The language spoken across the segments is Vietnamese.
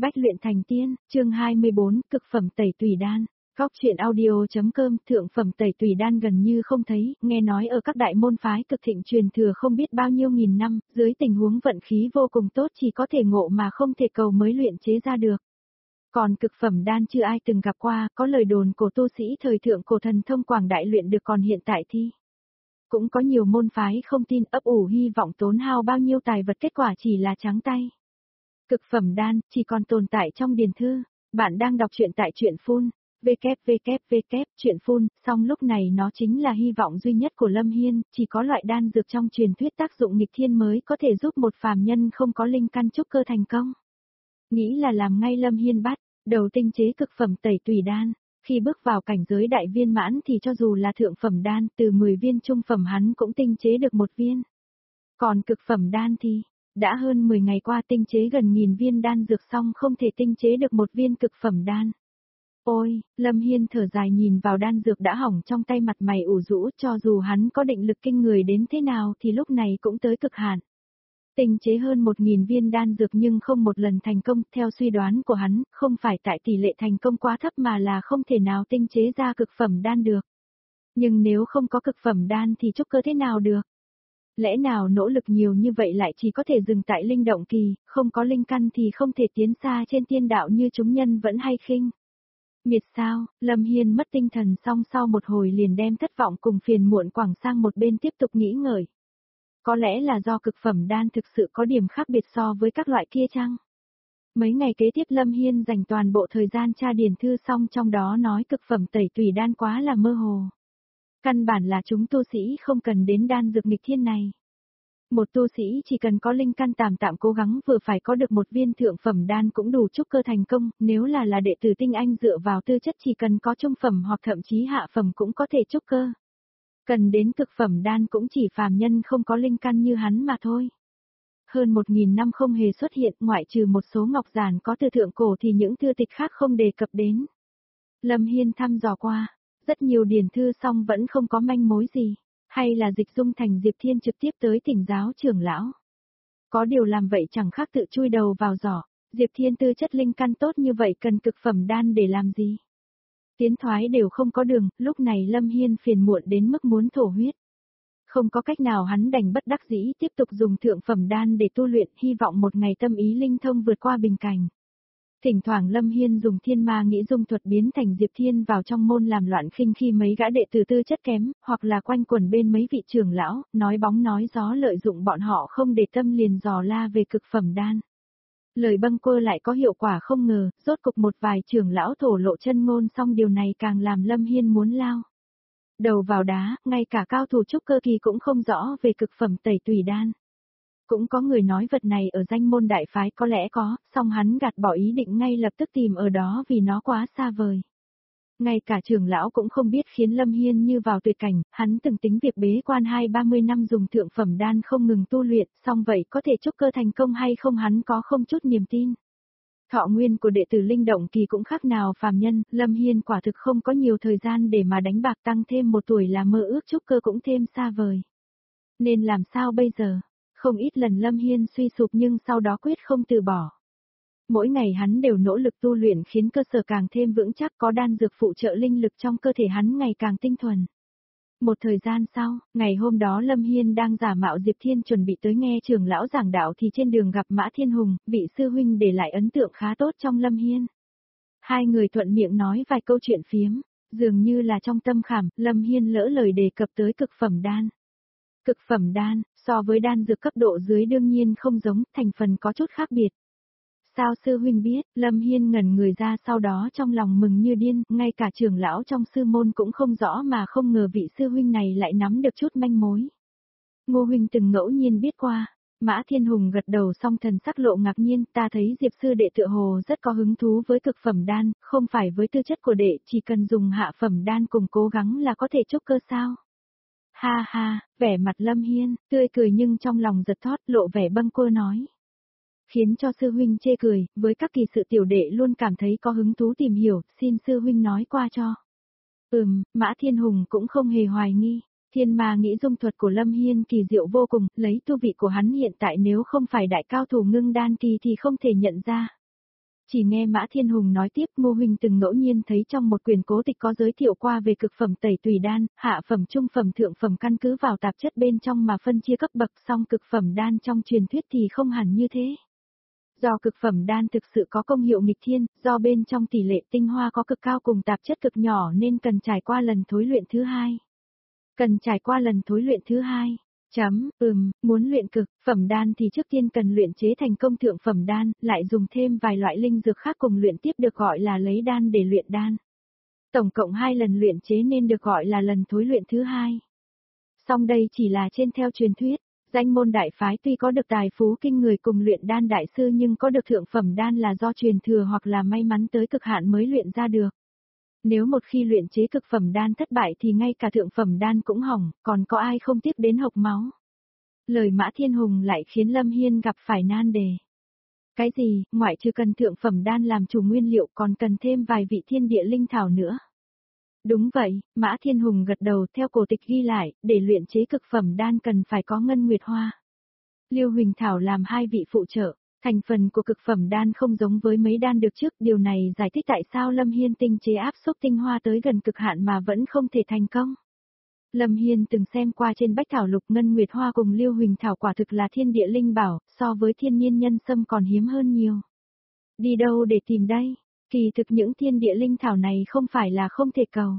Bách luyện thành tiên, chương 24, cực phẩm tẩy tùy đan. Góc truyện audio.com, thượng phẩm tẩy tùy đan gần như không thấy, nghe nói ở các đại môn phái cực thịnh truyền thừa không biết bao nhiêu nghìn năm, dưới tình huống vận khí vô cùng tốt chỉ có thể ngộ mà không thể cầu mới luyện chế ra được. Còn cực phẩm đan chưa ai từng gặp qua, có lời đồn của tu sĩ thời thượng cổ thần thông quảng đại luyện được còn hiện tại thì. Cũng có nhiều môn phái không tin ấp ủ hy vọng tốn hao bao nhiêu tài vật kết quả chỉ là trắng tay. Cực phẩm đan, chỉ còn tồn tại trong điển thư. Bạn đang đọc truyện tại truyện phun, www, truyện phun, song lúc này nó chính là hy vọng duy nhất của Lâm Hiên, chỉ có loại đan dược trong truyền thuyết tác dụng nghịch thiên mới có thể giúp một phàm nhân không có linh căn trúc cơ thành công. Nghĩ là làm ngay Lâm Hiên bắt, đầu tinh chế cực phẩm tẩy tùy đan. Khi bước vào cảnh giới đại viên mãn thì cho dù là thượng phẩm đan, từ 10 viên trung phẩm hắn cũng tinh chế được 1 viên. Còn cực phẩm đan thì, đã hơn 10 ngày qua tinh chế gần 1000 viên đan dược xong không thể tinh chế được 1 viên cực phẩm đan. Ôi, Lâm Hiên thở dài nhìn vào đan dược đã hỏng trong tay, mặt mày ủ rũ, cho dù hắn có định lực kinh người đến thế nào thì lúc này cũng tới cực hạn. Tinh chế hơn 1000 viên đan dược nhưng không một lần thành công, theo suy đoán của hắn, không phải tại tỷ lệ thành công quá thấp mà là không thể nào tinh chế ra cực phẩm đan được. Nhưng nếu không có cực phẩm đan thì trúc cơ thế nào được? Lẽ nào nỗ lực nhiều như vậy lại chỉ có thể dừng tại linh động kỳ, không có linh căn thì không thể tiến xa trên tiên đạo như chúng nhân vẫn hay khinh. Miệt sao, Lâm Hiên mất tinh thần xong sau một hồi liền đem thất vọng cùng phiền muộn quẳng sang một bên tiếp tục nghĩ ngợi. Có lẽ là do cực phẩm đan thực sự có điểm khác biệt so với các loại kia chăng? Mấy ngày kế tiếp Lâm Hiên dành toàn bộ thời gian tra điển thư xong, trong đó nói cực phẩm tẩy tùy đan quá là mơ hồ. Căn bản là chúng tu sĩ không cần đến đan dược nghịch thiên này. Một tu sĩ chỉ cần có linh căn tạm tạm cố gắng vừa phải có được 1 viên thượng phẩm đan cũng đủ trúc cơ thành công, nếu là đệ tử tinh anh dựa vào tư chất chỉ cần có trung phẩm hoặc thậm chí hạ phẩm cũng có thể trúc cơ. Cần đến cực phẩm đan cũng chỉ phàm nhân không có linh căn như hắn mà thôi. Hơn 1000 năm không hề xuất hiện, ngoại trừ một số ngọc giản có từ thượng cổ thì những thư tịch khác không đề cập đến. Lâm Hiên thăm dò qua, rất nhiều điển thư xong vẫn không có manh mối gì, hay là Dịch Dung Thành Diệp Thiên trực tiếp tới thỉnh giáo trưởng lão. Có điều làm vậy chẳng khác tự chui đầu vào giỏ, Diệp Thiên tư chất linh căn tốt như vậy cần cực phẩm đan để làm gì? Tiến thoái đều không có đường, lúc này Lâm Hiên phiền muộn đến mức muốn thổ huyết. Không có cách nào hắn đành bất đắc dĩ tiếp tục dùng thượng phẩm đan để tu luyện, hy vọng một ngày tâm ý linh thông vượt qua bình cảnh. Thỉnh thoảng Lâm Hiên dùng thiên ma nghĩ dung thuật biến thành Diệp Thiên vào trong môn làm loạn khinh khi mấy gã đệ tử tư chất kém, hoặc là quanh quẩn bên mấy vị trưởng lão, nói bóng nói gió lợi dụng bọn họ không để tâm liền dò la về cực phẩm đan. Lời bâng quơ lại có hiệu quả không ngờ, rốt cục một vài trưởng lão thổ lộ chân ngôn, xong điều này càng làm Lâm Hiên muốn lao đầu vào đá, ngay cả cao thủ trúc cơ kỳ cũng không rõ về cực phẩm tẩy tùy đan. Cũng có người nói vật này ở danh môn đại phái có lẽ có, song hắn gạt bỏ ý định ngay lập tức tìm ở đó vì nó quá xa vời. Ngay cả trưởng lão cũng không biết, khiến Lâm Hiên như vào tuyệt cảnh, hắn từng tính việc bế quan 20-30 năm dùng thượng phẩm đan không ngừng tu luyện, song vậy có thể trúc cơ thành công hay không hắn có không chút niềm tin. Thọ nguyên của đệ tử linh động kỳ cũng khác nào phàm nhân, Lâm Hiên quả thực không có nhiều thời gian để mà đánh bạc, tăng thêm 1 tuổi là mơ ước trúc cơ cũng thêm xa vời. Nên làm sao bây giờ? Không ít lần Lâm Hiên suy sụp nhưng sau đó quyết không từ bỏ. Mỗi ngày hắn đều nỗ lực tu luyện khiến cơ sở càng thêm vững chắc, có đan dược phụ trợ linh lực trong cơ thể hắn ngày càng tinh thuần. Một thời gian sau, ngày hôm đó Lâm Hiên đang giả mạo Diệp Thiên chuẩn bị tới nghe trưởng lão giảng đạo thì trên đường gặp Mã Thiên Hùng, vị sư huynh để lại ấn tượng khá tốt trong Lâm Hiên. Hai người thuận miệng nói vài câu chuyện phiếm, dường như là trong tâm khảm, Lâm Hiên lỡ lời đề cập tới cực phẩm đan. Cực phẩm đan, so với đan dược cấp độ dưới đương nhiên không giống, thành phần có chút khác biệt. Sao sư huynh biết? Lâm Hiên ngẩn người ra, sau đó trong lòng mừng như điên, ngay cả trưởng lão trong sư môn cũng không rõ mà không ngờ vị sư huynh này lại nắm được chút manh mối. Ngô huynh từng ngẫu nhiên biết qua. Mã Thiên Hùng gật đầu xong thần sắc lộ ngạc nhiên, ta thấy Diệp sư đệ tựa hồ rất có hứng thú với cực phẩm đan, không phải với tư chất của đệ chỉ cần dùng hạ phẩm đan cùng cố gắng là có thể trúc cơ sao? Ha ha, vẻ mặt Lâm Hiên, tươi cười nhưng trong lòng giật thót, lộ vẻ bâng quơ nói. Khiến cho sư huynh chê cười, với các kỳ sự tiểu đệ luôn cảm thấy có hứng thú tìm hiểu, xin sư huynh nói qua cho. Mã Thiên Hùng cũng không hề hoài nghi. Thiên ma nghĩ dung thuật của Lâm Hiên kỳ diệu vô cùng, lấy tu vị của hắn hiện tại nếu không phải đại cao thủ ngưng đan kỳ thì không thể nhận ra. Chỉ nghe Mã Thiên Hùng nói tiếp, Ngô huynh từng ngẫu nhiên thấy trong một quyển cố tịch có giới thiệu qua về cực phẩm tẩy tùy đan, hạ phẩm, trung phẩm, thượng phẩm, căn cứ vào tạp chất bên trong mà phân chia cấp bậc, song cực phẩm đan trong truyền thuyết thì không hẳn như thế. Do cực phẩm đan thực sự có công hiệu nghịch thiên, do bên trong tỷ lệ tinh hoa có cực cao cùng tạp chất cực nhỏ nên cần trải qua lần thối luyện thứ hai. Cần trải qua lần thối luyện thứ hai. Muốn luyện cực phẩm đan thì trước tiên cần luyện chế thành công thượng phẩm đan, lại dùng thêm vài loại linh dược khác cùng luyện tiếp được gọi là lấy đan để luyện đan. Tổng cộng 2 lần luyện chế nên được gọi là lần thối luyện thứ hai. Song đây chỉ là trên theo truyền thuyết, danh môn đại phái tuy có được tài phú kinh người cùng luyện đan đại sư nhưng có được thượng phẩm đan là do truyền thừa hoặc là may mắn tới cực hạn mới luyện ra được. Nếu một khi luyện chế cực phẩm đan thất bại thì ngay cả thượng phẩm đan cũng hỏng, còn có ai không tiếp đến hộc máu. Lời Mã Thiên Hùng lại khiến Lâm Hiên gặp phải nan đề. Cái gì, ngoại trừ cần thượng phẩm đan làm chủ nguyên liệu còn cần thêm vài vị thiên địa linh thảo nữa. Đúng vậy, Mã Thiên Hùng gật đầu, theo cổ tịch ghi lại, để luyện chế cực phẩm đan cần phải có ngân nguyệt hoa. Liêu huỳnh thảo làm 2 vị phụ trợ. Thành phần của cực phẩm đan không giống với mấy đan được trước, điều này giải thích tại sao Lâm Hiên tinh chế áp xúc tinh hoa tới gần cực hạn mà vẫn không thể thành công. Lâm Hiên từng xem qua trên bách thảo lục, ngân nguyệt hoa cùng liêu huỳnh thảo quả thực là thiên địa linh bảo, so với thiên nhiên nhân sâm còn hiếm hơn nhiều. Đi đâu để tìm đây? Kỳ thực những thiên địa linh thảo này không phải là không thể cầu.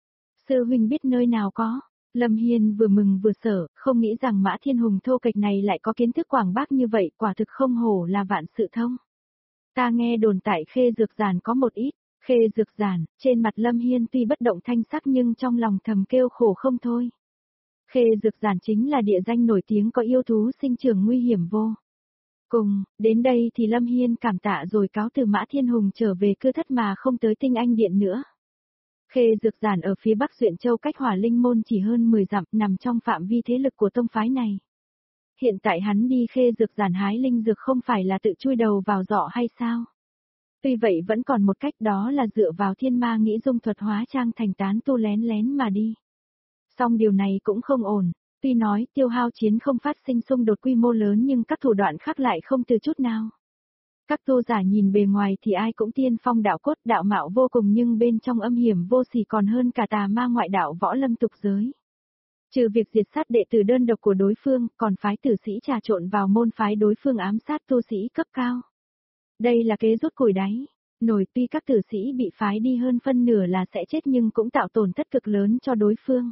Sư huynh biết nơi nào có? Lâm Hiên vừa mừng vừa sợ, không nghĩ rằng Mã Thiên Hùng thô kệch này lại có kiến thức quảng bác như vậy, quả thực không hổ là vạn sự thông. Ta nghe đồn tại Khê Dược Giản có một ít. Khê Dược Giản, trên mặt Lâm Hiên tuy bất động thanh sắc nhưng trong lòng thầm kêu khổ không thôi. Khê Dược Giản chính là địa danh nổi tiếng có yêu thú sinh trưởng nguy hiểm vô cùng, đến đây thì Lâm Hiên cảm tạ rồi cáo từ Mã Thiên Hùng trở về cư thất mà không tới Tinh Anh Điện nữa. Khê Dược Giản ở phía bắc Duyện Châu cách Hỏa Linh Môn chỉ hơn 10 dặm, nằm trong phạm vi thế lực của tông phái này. Hiện tại hắn đi Khê Dược Giản hái linh dược không phải là tự chui đầu vào giỏ hay sao? Tuy vậy vẫn còn một cách, đó là dựa vào thiên ma nghĩ dung thuật hóa trang thành tán tu lén lén mà đi. Song điều này cũng không ổn, tuy nói tiêu hao chiến không phát sinh xung đột quy mô lớn nhưng các thủ đoạn khác lại không từ chút nào. Các tu giả nhìn bề ngoài thì ai cũng tiên phong đạo cốt, đạo mạo vô cùng nhưng bên trong âm hiểm vô sỉ còn hơn cả tà ma ngoại đạo võ lâm tục giới. Trừ việc diệt sát đệ tử đơn độc của đối phương, còn phái tử sĩ trà trộn vào môn phái đối phương ám sát tu sĩ cấp cao. Đây là kế rút củi đáy. Nổi, tuy các tử sĩ bị phái đi hơn phân nửa là sẽ chết nhưng cũng tạo tổn thất cực lớn cho đối phương.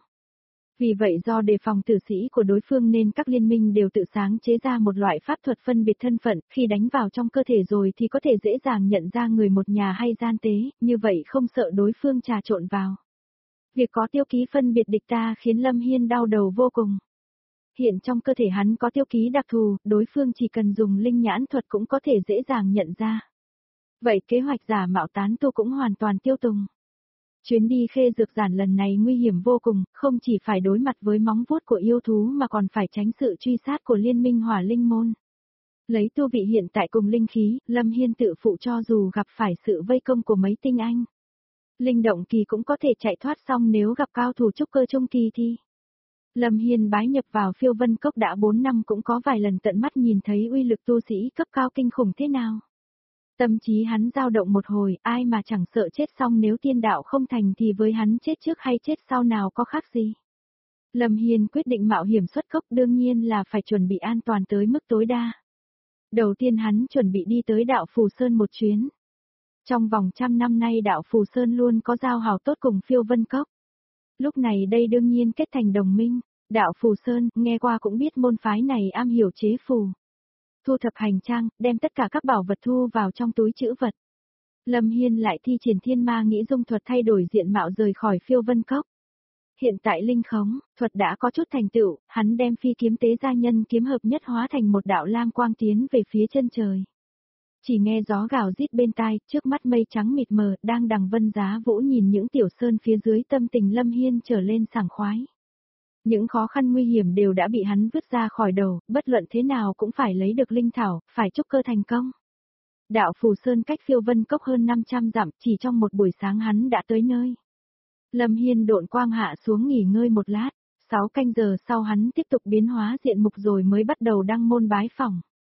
Vì vậy do đề phòng tử sĩ của đối phương nên các liên minh đều tự sáng chế ra một loại pháp thuật phân biệt thân phận, khi đánh vào trong cơ thể rồi thì có thể dễ dàng nhận ra người một nhà hay gian tế, như vậy không sợ đối phương trà trộn vào. Việc có tiêu ký phân biệt địch ta khiến Lâm Hiên đau đầu vô cùng. Hiện trong cơ thể hắn có tiêu ký đặc thù, đối phương chỉ cần dùng linh nhãn thuật cũng có thể dễ dàng nhận ra. Vậy kế hoạch giả mạo tán tu cũng hoàn toàn tiêu tùng. Chuyến đi Khê Dược Giản lần này nguy hiểm vô cùng, không chỉ phải đối mặt với móng vuốt của yêu thú mà còn phải tránh sự truy sát của liên minh Hỏa Linh Môn. Lấy tu vị hiện tại cùng linh khí, Lâm Hiên tự phụ cho dù gặp phải sự vây công của mấy tinh anh. Linh động kỳ cũng có thể chạy thoát, xong nếu gặp cao thủ trúc cơ trung kỳ thì. Lâm Hiên bái nhập vào Phiêu Vân Cốc đã 4 năm cũng có vài lần tận mắt nhìn thấy uy lực tu sĩ cấp cao kinh khủng thế nào. Tâm trí hắn dao động một hồi, ai mà chẳng sợ chết, xong nếu tiên đạo không thành thì với hắn chết trước hay chết sau nào có khác gì. Lâm Hiên quyết định mạo hiểm xuất cốc, đương nhiên là phải chuẩn bị an toàn tới mức tối đa. Đầu tiên hắn chuẩn bị đi tới đạo Phù Sơn một chuyến. Trong vòng 100 năm nay đạo Phù Sơn luôn có giao hảo tốt cùng Phiêu Vân Cốc. Lúc này đây đương nhiên kết thành đồng minh, đạo Phù Sơn, nghe qua cũng biết môn phái này am hiểu chế phù. Thu thập hành trang, đem tất cả các bảo vật thu vào trong túi trữ vật. Lâm Hiên lại thi triển thiên ma nghĩ dung thuật thay đổi diện mạo rời khỏi Phiêu Vân Cốc. Hiện tại linh khống, thuật đã có chút thành tựu, hắn đem phi kiếm tế gia nhân kiếm hợp nhất hóa thành một đạo lam quang tiến về phía chân trời. Chỉ nghe gió gào rít bên tai, trước mắt mây trắng mịt mờ, đang đằng vân giá vũ nhìn những tiểu sơn phía dưới, tâm tình Lâm Hiên trở lên sảng khoái. Những khó khăn nguy hiểm đều đã bị hắn vứt ra khỏi đầu, bất luận thế nào cũng phải lấy được linh thảo, phải trúc cơ thành công. Đạo Phù Sơn cách Phiêu Vân Cốc hơn 500 dặm, chỉ trong một buổi sáng hắn đã tới nơi. Lâm Hiên độn quang hạ xuống nghỉ ngơi một lát, 6 canh giờ sau hắn tiếp tục biến hóa diện mục rồi mới bắt đầu đăng môn bái phỏng.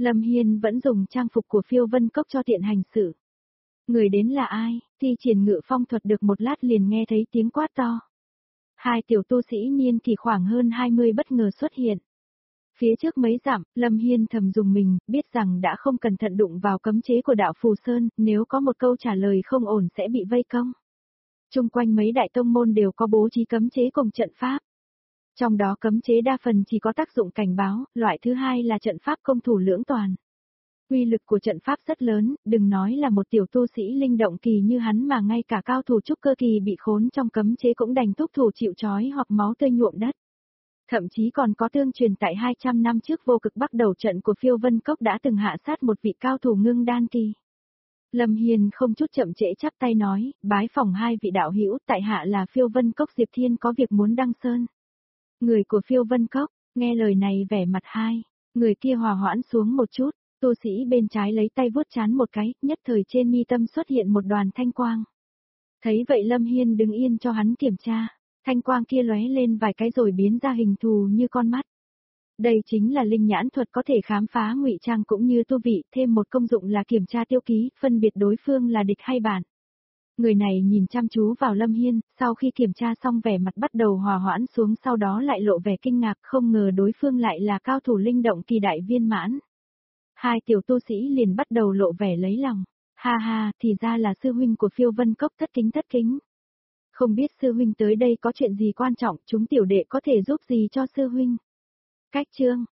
Lâm Hiên vẫn dùng trang phục của Phiêu Vân Cốc cho tiện hành sự. Người đến là ai? Thi triển ngự phong thuật được một lát liền nghe thấy tiếng quát to. Hai tiểu tu sĩ niên kỷ khoảng hơn 20 bất ngờ xuất hiện. Phía trước mấy dặm, Lâm Hiên thầm dùng mình, biết rằng đã không cẩn thận đụng vào cấm chế của đạo Phù Sơn, nếu có một câu trả lời không ổn sẽ bị vây công. Chung quanh mấy đại tông môn đều có bố trí cấm chế cùng trận pháp. Trong đó cấm chế đa phần chỉ có tác dụng cảnh báo, loại thứ hai là trận pháp công thủ lưỡng toàn. Uy lực của trận pháp rất lớn, đừng nói là một tiểu tu sĩ linh động kỳ như hắn mà ngay cả cao thủ trúc cơ kỳ bị khốn trong cấm chế cũng đành thúc thủ chịu trói hoặc máu tươi nhuộm đất. Thậm chí còn có tương truyền tại 200 năm trước vô cực bắt đầu trận của Phiêu Vân Cốc đã từng hạ sát một vị cao thủ ngưng đan kỳ. Lâm Hiền không chút chậm trễ chắp tay nói, bái phỏng hai vị đạo hữu, tại hạ là Phiêu Vân Cốc Diệp Thiên có việc muốn đăng sơn. Người của Phiêu Vân Cốc, nghe lời này vẻ mặt hai, người kia hòa hoãn xuống một chút, tu sĩ bên trái lấy tay vuốt trán một cái, nhất thời trên mi tâm xuất hiện một đoàn thanh quang. Thấy vậy Lâm Hiên đứng yên cho hắn kiểm tra, thanh quang kia lóe lên vài cái rồi biến ra hình thù như con mắt. Đây chính là linh nhãn thuật có thể khám phá ngụy trang cũng như tu vị, thêm một công dụng là kiểm tra tiêu ký, phân biệt đối phương là địch hay bạn. Người này nhìn chăm chú vào Lâm Hiên, sau khi kiểm tra xong vẻ mặt bắt đầu hòa hoãn xuống sau đó lại lộ vẻ kinh ngạc, không ngờ đối phương lại là cao thủ linh động kỳ đại viên mãn. Hai tiểu tu sĩ liền bắt đầu lộ vẻ lấy lòng. Ha ha, thì ra là sư huynh của Phiêu Vân Cốc, thất kính. Không biết sư huynh tới đây có chuyện gì quan trọng, chúng tiểu đệ có thể giúp gì cho sư huynh. Cách chương